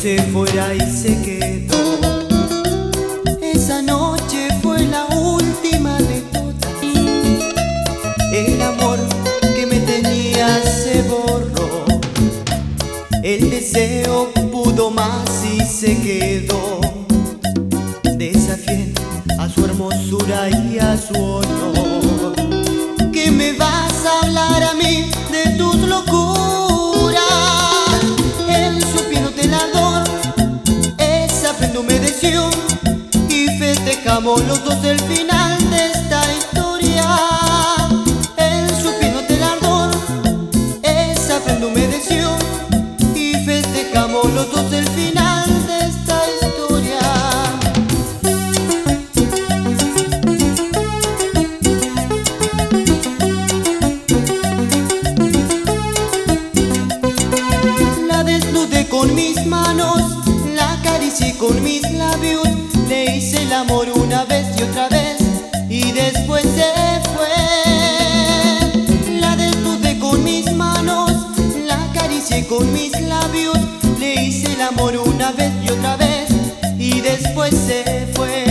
se fuera y se quedó. Esa noche fue la última de todas. El amor que me tenía se borró. El deseo pudo más y se quedó. Desafié a su hermosura y a su honor. ¿Qué me vas a hablar a mí de tus locuras? En su piel telador esa prenda humedeció y festejamos los dos el final de esta historia. En su piel telador esa prenda humedeció y festejamos los dos el final de esta historia. Con mis manos, la acaricié con mis labios, le hice el amor una vez y otra vez y después se fue. La desnudé con mis manos, la acaricié con mis labios, le hice el amor una vez y otra vez y después se fue.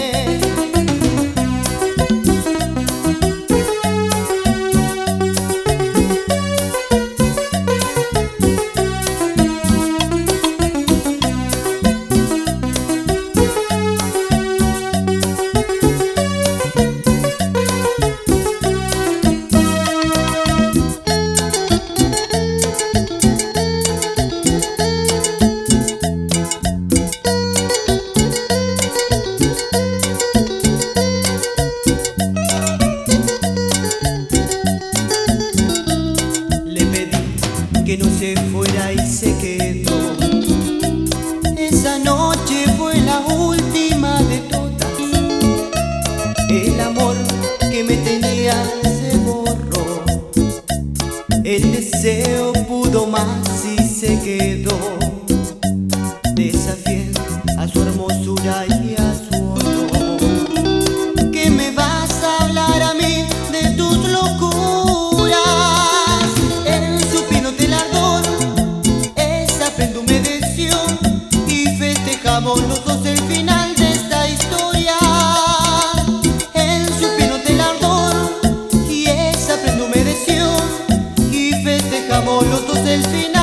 Que no se fuera y se quedó. Esa noche fue la última de todas. El amor que me tenía se borró. El deseo pudo más y se quedó. Desafié a su hermosura y a su honor. ¿Qué me vas a hablar a mí de tus locuras? Los dos el final de esta historia. En su piel del ardor y esa prenda humedeció y festejamos los dos el final.